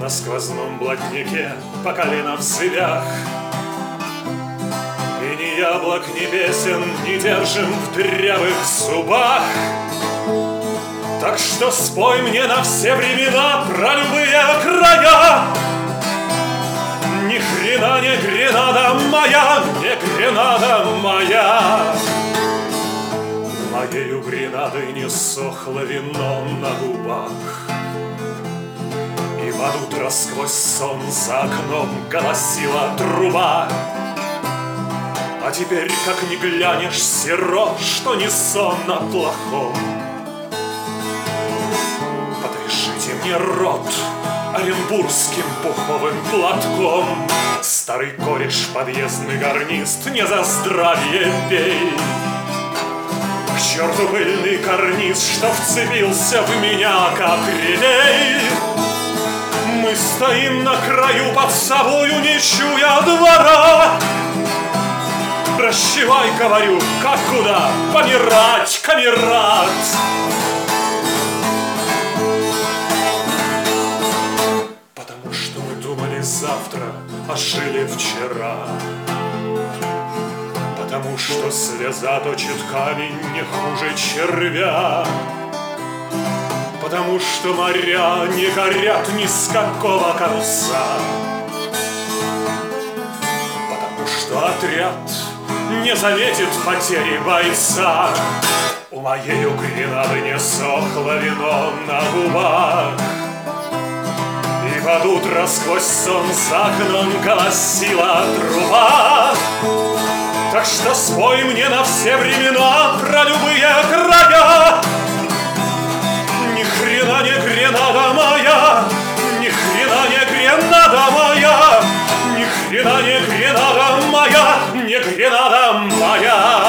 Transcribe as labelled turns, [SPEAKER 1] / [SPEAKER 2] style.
[SPEAKER 1] на сквозном блатнике по колено в цепях. И ни яблок, ни песен не держим в дрявых зубах. Так что спой мне на все времена про любые края. Ни хрена не Гренада моя, не Гренада моя. Моею Гренадой не сохло вино на губах. И под утро сквозь сон за окном голосила труба. А теперь, как ни глянешь, серо, что не сон на плохом. Подвяжите мне рот оренбургским пуховым платком. Старый кореш, подъездный гарнист, не за здравие пей. К черту пыльный карниз, что вцепился в меня, как релей. Мы стоим на краю под собою, не чуя двора. Прощевай, говорю, как куда? Помирать, камерат! Потому что мы думали завтра, а жили вчера. Потому что слеза точит камень не хуже червя. Потому что моря не горят ни с какого конца. Потому что отряд не заметит потери бойца. У моей Гренады не сохло вино на губах. И под утро сквозь сон за окном голосила труба. Так что спой мне на все времена про любые края. Ни хрена не Гренада моя, ни хрена не Гренада моя, ни хрена не Гренада моя, не Гренада моя.